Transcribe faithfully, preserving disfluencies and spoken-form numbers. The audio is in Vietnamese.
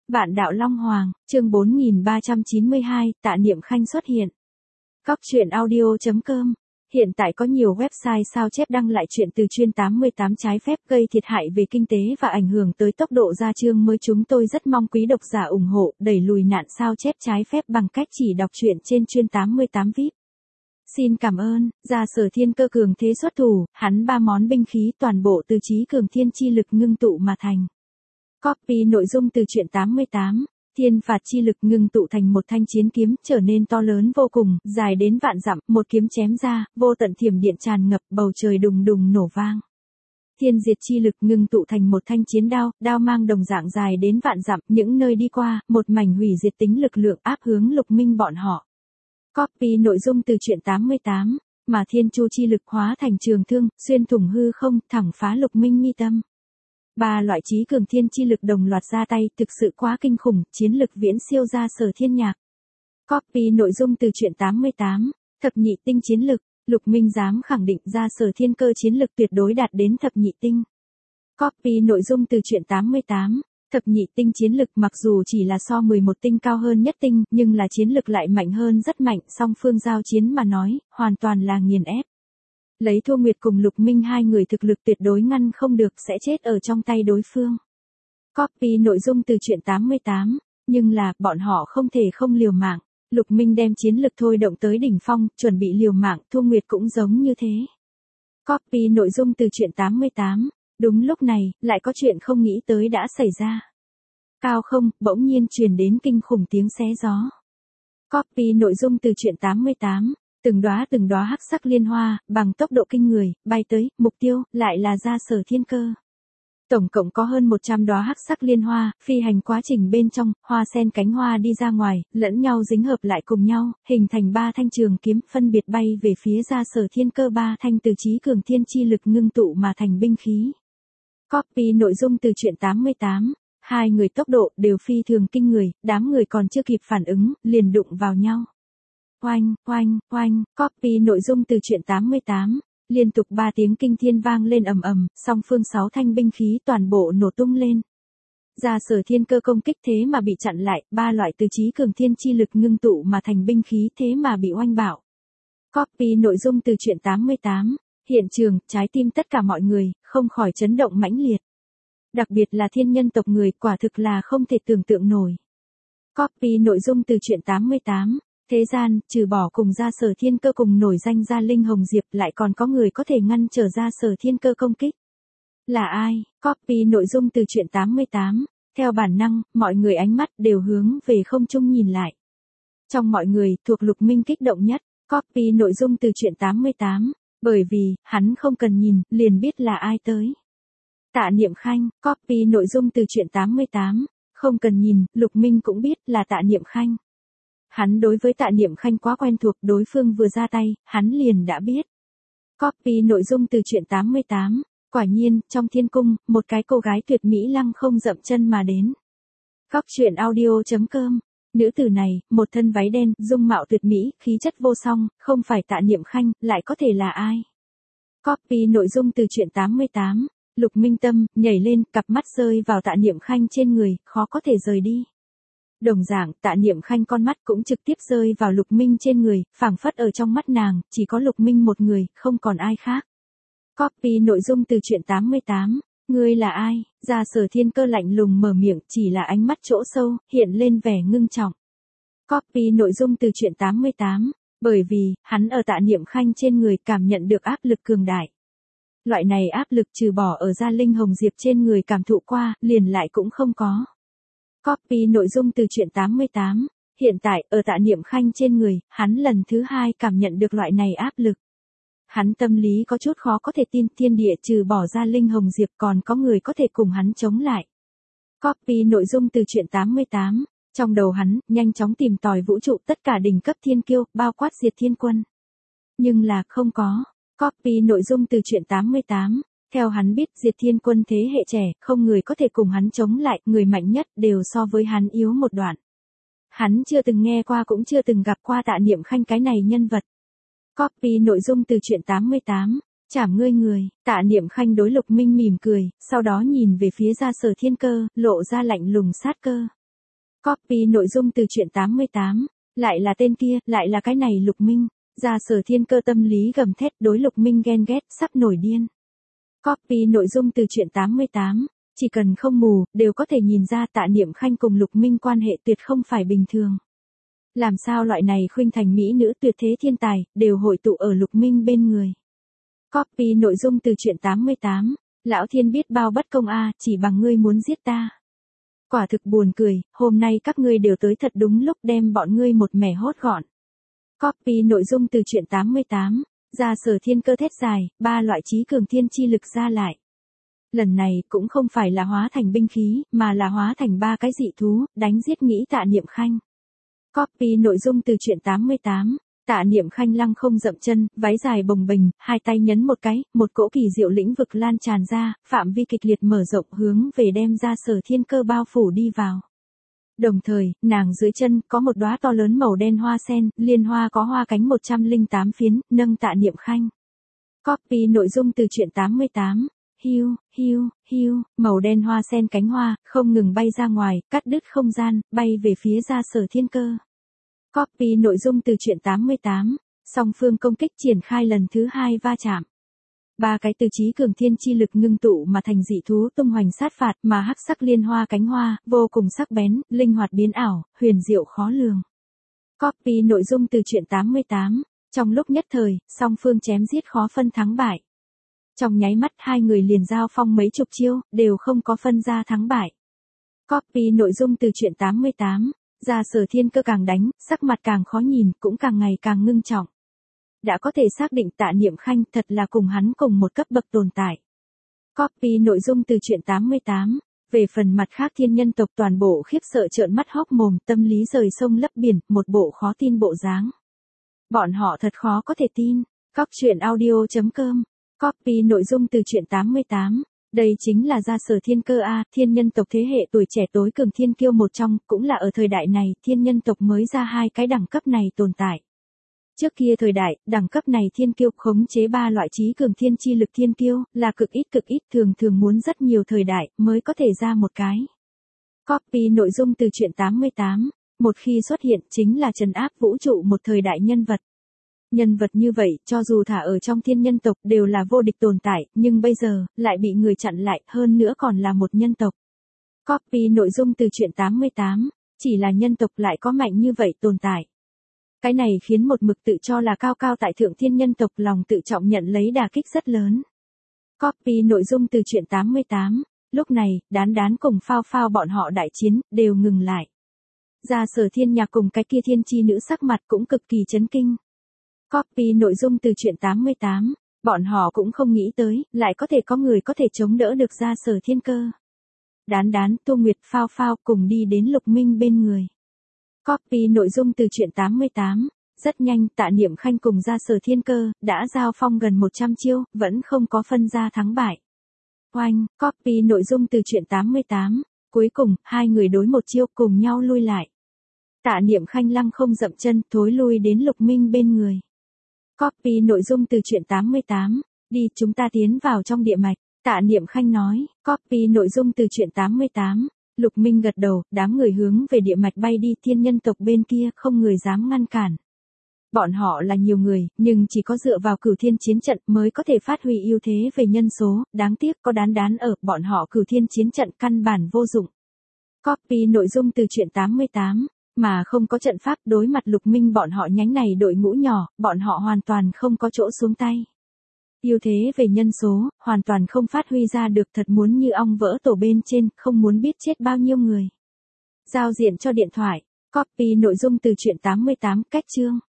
Vạn đạo Long Hoàng, chương bốn nghìn ba trăm chín mươi hai, Tạ Niệm Khanh xuất hiện. Góc truyện audio chấm com. Hiện tại có nhiều website sao chép đăng lại chuyện từ chuyên tám mươi tám trái phép gây thiệt hại về kinh tế và ảnh hưởng tới tốc độ ra chương mới. Chúng tôi rất mong quý độc giả ủng hộ, đẩy lùi nạn sao chép trái phép bằng cách chỉ đọc truyện trên chuyên tám mươi tám vi ai pi. Xin cảm ơn. Gia Sở Thiên Cơ cường thế xuất thủ, hắn ba món binh khí toàn bộ từ trí cường thiên chi lực ngưng tụ mà thành. Copy nội dung từ truyện tám mươi tám. Thiên phạt chi lực ngưng tụ thành một thanh chiến kiếm trở nên to lớn vô cùng, dài đến vạn dặm, một kiếm chém ra, vô tận thiểm điện tràn ngập, bầu trời đùng đùng nổ vang. Thiên diệt chi lực ngưng tụ thành một thanh chiến đao, đao mang đồng dạng dài đến vạn dặm, những nơi đi qua, một mảnh hủy diệt tính lực lượng áp hướng Lục Minh bọn họ. Copy nội dung từ truyện tám mươi tám, mà thiên chu chi lực hóa thành trường thương, xuyên thủng hư không, thẳng phá Lục Minh mi tâm. Ba loại trí cường thiên chi lực đồng loạt ra tay, thực sự quá kinh khủng, chiến lực viễn siêu Gia Sở Thiên Nhạc. Copy nội dung từ truyện tám mươi tám, thập nhị tinh chiến lực, Lục Minh dám khẳng định Gia Sở Thiên Cơ chiến lực tuyệt đối đạt đến thập nhị tinh. Copy nội dung từ truyện tám mươi tám, thập nhị tinh chiến lực mặc dù chỉ là so mười một tinh cao hơn nhất tinh, nhưng là chiến lực lại mạnh hơn rất mạnh, song phương giao chiến mà nói, hoàn toàn là nghiền ép. Lấy Thu Nguyệt cùng Lục Minh hai người thực lực tuyệt đối ngăn không được, sẽ chết ở trong tay đối phương. Copy nội dung từ truyện tám mươi tám, nhưng là, bọn họ không thể không liều mạng. Lục Minh đem chiến lực thôi động tới đỉnh phong, chuẩn bị liều mạng, Thu Nguyệt cũng giống như thế. Copy nội dung từ truyện tám mươi tám, đúng lúc này, lại có chuyện không nghĩ tới đã xảy ra. Cao không, bỗng nhiên truyền đến kinh khủng tiếng xé gió. Copy nội dung từ truyện tám mươi tám. Từng đóa từng đóa hắc sắc liên hoa, bằng tốc độ kinh người, bay tới, mục tiêu, lại là Gia Sở Thiên Cơ. Tổng cộng có hơn một trăm đóa hắc sắc liên hoa, phi hành quá trình bên trong, hoa sen cánh hoa đi ra ngoài, lẫn nhau dính hợp lại cùng nhau, hình thành ba thanh trường kiếm, phân biệt bay về phía Gia Sở Thiên Cơ. Ba thanh từ trí cường thiên chi lực ngưng tụ mà thành binh khí. Copy nội dung từ truyện tám mươi tám, hai người tốc độ đều phi thường kinh người, đám người còn chưa kịp phản ứng, liền đụng vào nhau. Oanh, oanh, oanh, copy nội dung từ truyện tám mươi tám, liên tục ba tiếng kinh thiên vang lên ầm ầm, song phương sáu thanh binh khí toàn bộ nổ tung lên. Gia Sở Thiên Cơ công kích thế mà bị chặn lại, ba loại từ trí cường thiên chi lực ngưng tụ mà thành binh khí thế mà bị oanh bạo. Copy nội dung từ truyện tám mươi tám, hiện trường, trái tim tất cả mọi người, không khỏi chấn động mãnh liệt. Đặc biệt là thiên nhân tộc người, quả thực là không thể tưởng tượng nổi. Copy nội dung từ truyện tám mươi tám. Thế gian, trừ bỏ cùng Gia Sở Thiên Cơ cùng nổi danh Gia Linh Hồng Diệp, lại còn có người có thể ngăn trở Gia Sở Thiên Cơ công kích. Là ai? Copy nội dung từ truyện tám mươi tám. Theo bản năng, mọi người ánh mắt đều hướng về không trung nhìn lại. Trong mọi người, thuộc Lục Minh kích động nhất. Copy nội dung từ truyện tám mươi tám. Bởi vì, hắn không cần nhìn, liền biết là ai tới. Tạ Niệm Khanh. Copy nội dung từ truyện tám mươi tám. Không cần nhìn, Lục Minh cũng biết là Tạ Niệm Khanh. Hắn đối với Tạ Niệm Khanh quá quen thuộc, đối phương vừa ra tay, hắn liền đã biết. Copy nội dung từ truyện tám mươi tám. Quả nhiên, trong thiên cung, một cái cô gái tuyệt mỹ lăng không dậm chân mà đến. Góc truyện audio chấm com. Nữ tử này, một thân váy đen, dung mạo tuyệt mỹ, khí chất vô song, không phải Tạ Niệm Khanh, lại có thể là ai? Copy nội dung từ truyện tám mươi tám. Lục Minh tâm, nhảy lên, cặp mắt rơi vào Tạ Niệm Khanh trên người, khó có thể rời đi. Đồng dạng, Tạ Niệm Khanh con mắt cũng trực tiếp rơi vào Lục Minh trên người, phảng phất ở trong mắt nàng, chỉ có Lục Minh một người, không còn ai khác. Copy nội dung từ truyện tám mươi tám, ngươi là ai? Gia Sở Thiên Cơ lạnh lùng mở miệng, chỉ là ánh mắt chỗ sâu, hiện lên vẻ ngưng trọng. Copy nội dung từ truyện tám mươi tám, bởi vì, hắn ở Tạ Niệm Khanh trên người cảm nhận được áp lực cường đại. Loại này áp lực trừ bỏ ở Gia Linh Hồng Diệp trên người cảm thụ qua, liền lại cũng không có. Copy nội dung từ truyện tám mươi tám, hiện tại, ở Tạ Niệm Khanh trên người, hắn lần thứ hai cảm nhận được loại này áp lực. Hắn tâm lý có chút khó có thể tin, thiên địa trừ bỏ Gia Linh Hồng Diệp còn có người có thể cùng hắn chống lại. Copy nội dung từ truyện tám mươi tám, trong đầu hắn, nhanh chóng tìm tòi vũ trụ tất cả đỉnh cấp thiên kiêu, bao quát Diệt Thiên Quân. Nhưng là, không có. Copy nội dung từ truyện tám mươi tám. Theo hắn biết, Diệt Thiên Quân thế hệ trẻ, không người có thể cùng hắn chống lại, người mạnh nhất đều so với hắn yếu một đoạn. Hắn chưa từng nghe qua cũng chưa từng gặp qua Tạ Niệm Khanh cái này nhân vật. Copy nội dung từ truyện tám mươi tám, chảm ngươi người, Tạ Niệm Khanh đối Lục Minh mỉm cười, sau đó nhìn về phía Gia Sở Thiên Cơ, lộ ra lạnh lùng sát cơ. Copy nội dung từ truyện tám mươi tám. Lại là tên kia, lại là cái này Lục Minh. Gia Sở Thiên Cơ tâm lý gầm thét đối Lục Minh ghen ghét, sắp nổi điên. Copy nội dung từ truyện tám mươi tám. Chỉ cần không mù, đều có thể nhìn ra Tạ Niệm Khanh cùng Lục Minh quan hệ tuyệt không phải bình thường. Làm sao loại này khuynh thành mỹ nữ tuyệt thế thiên tài, đều hội tụ ở Lục Minh bên người. Copy nội dung từ truyện tám mươi tám. Lão Thiên biết bao bất công a, chỉ bằng ngươi muốn giết ta. Quả thực buồn cười, hôm nay các ngươi đều tới thật đúng lúc đem bọn ngươi một mẻ hốt gọn. Copy nội dung từ truyện tám mươi tám. Gia Sở Thiên Cơ thét dài, ba loại chí cường thiên chi lực ra lại. Lần này cũng không phải là hóa thành binh khí, mà là hóa thành ba cái dị thú, đánh giết nghĩ Tạ Niệm Khanh. Copy nội dung từ truyện tám mươi tám. Tạ Niệm Khanh lăng không dậm chân, váy dài bồng bềnh, hai tay nhấn một cái, một cỗ kỳ diệu lĩnh vực lan tràn ra, phạm vi kịch liệt mở rộng hướng về đem Gia Sở Thiên Cơ bao phủ đi vào. Đồng thời, nàng dưới chân có một đóa to lớn màu đen hoa sen, liên hoa có hoa cánh một trăm lẻ tám phiến, nâng Tạ Niệm Khanh. Copy nội dung từ truyện tám mươi tám. Hiu, hiu, hiu, màu đen hoa sen cánh hoa, không ngừng bay ra ngoài, cắt đứt không gian, bay về phía Gia Sở Thiên Cơ. Copy nội dung từ truyện tám mươi tám. Song phương công kích triển khai lần thứ hai va chạm. Ba cái từ chí cường thiên chi lực ngưng tụ mà thành dị thú tung hoành sát phạt mà hắc sắc liên hoa cánh hoa, vô cùng sắc bén, linh hoạt biến ảo, huyền diệu khó lường. Copy nội dung từ truyện tám mươi tám. Trong lúc nhất thời, song phương chém giết khó phân thắng bại. Trong nháy mắt hai người liền giao phong mấy chục chiêu, đều không có phân ra thắng bại. Copy nội dung từ truyện tám mươi tám. Gia Sở Thiên Cơ càng đánh, sắc mặt càng khó nhìn, cũng càng ngày càng ngưng trọng. Đã có thể xác định Tạ Niệm Khanh thật là cùng hắn cùng một cấp bậc tồn tại. Copy nội dung từ truyện tám mươi tám. Về phần mặt khác thiên nhân tộc toàn bộ khiếp sợ trợn mắt hốc mồm, tâm lý rời sông lấp biển, một bộ khó tin bộ dáng. Bọn họ thật khó có thể tin. Cóc truyện audio chấm com. Copy nội dung từ truyện tám mươi tám. Đây chính là Gia Sở Thiên Cơ a, thiên nhân tộc thế hệ tuổi trẻ tối cường thiên kiêu một trong, cũng là ở thời đại này, thiên nhân tộc mới ra hai cái đẳng cấp này tồn tại. Trước kia thời đại, đẳng cấp này thiên kiêu khống chế ba loại chí cường thiên chi lực thiên kiêu, là cực ít cực ít, thường thường muốn rất nhiều thời đại, mới có thể ra một cái. Copy nội dung từ truyện tám mươi tám. Một khi xuất hiện chính là trấn áp vũ trụ một thời đại nhân vật. Nhân vật như vậy, cho dù thả ở trong thiên nhân tộc đều là vô địch tồn tại, nhưng bây giờ, lại bị người chặn lại, hơn nữa còn là một nhân tộc. Copy nội dung từ truyện tám mươi tám. Chỉ là nhân tộc lại có mạnh như vậy tồn tại. Cái này khiến một mực tự cho là cao cao tại thượng thiên nhân tộc lòng tự trọng nhận lấy đả kích rất lớn. Copy nội dung từ truyện tám mươi tám. Lúc này, đán đán cùng phao phao bọn họ đại chiến, đều ngừng lại. Gia Sở Thiên Nhạc cùng cái kia thiên chi nữ sắc mặt cũng cực kỳ chấn kinh. Copy nội dung từ truyện tám mươi tám. Bọn họ cũng không nghĩ tới, lại có thể có người có thể chống đỡ được Gia Sở Thiên Cơ. Đán đán, Tô Nguyệt, phao phao cùng đi đến Lục Minh bên người. Copy nội dung từ truyện tám mươi tám. Rất nhanh, Tạ Niệm Khanh cùng Gia Sở Thiên Cơ, đã giao phong gần một trăm chiêu, vẫn không có phân ra thắng bại. Oanh, copy nội dung từ truyện tám mươi tám. Cuối cùng, hai người đối một chiêu cùng nhau lui lại. Tạ Niệm Khanh lăng không dậm chân, thối lui đến Lục Minh bên người. Copy nội dung từ truyện tám mươi tám. Đi, chúng ta tiến vào trong địa mạch. Tạ Niệm Khanh nói. Copy nội dung từ truyện tám mươi tám. Lục Minh gật đầu, đám người hướng về địa mạch bay đi, thiên nhân tộc bên kia không người dám ngăn cản. Bọn họ là nhiều người, nhưng chỉ có dựa vào cửu thiên chiến trận mới có thể phát huy ưu thế về nhân số, đáng tiếc có đán đán ở, bọn họ cửu thiên chiến trận căn bản vô dụng. Copy nội dung từ truyện tám mươi tám. Mà không có trận pháp đối mặt Lục Minh bọn họ nhánh này đội ngũ nhỏ, bọn họ hoàn toàn không có chỗ xuống tay. Ưu thế về nhân số, hoàn toàn không phát huy ra được, thật muốn như ong vỡ tổ bên trên, không muốn biết chết bao nhiêu người. Giao diện cho điện thoại. Copy nội dung từ truyện tám mươi tám, cách chương.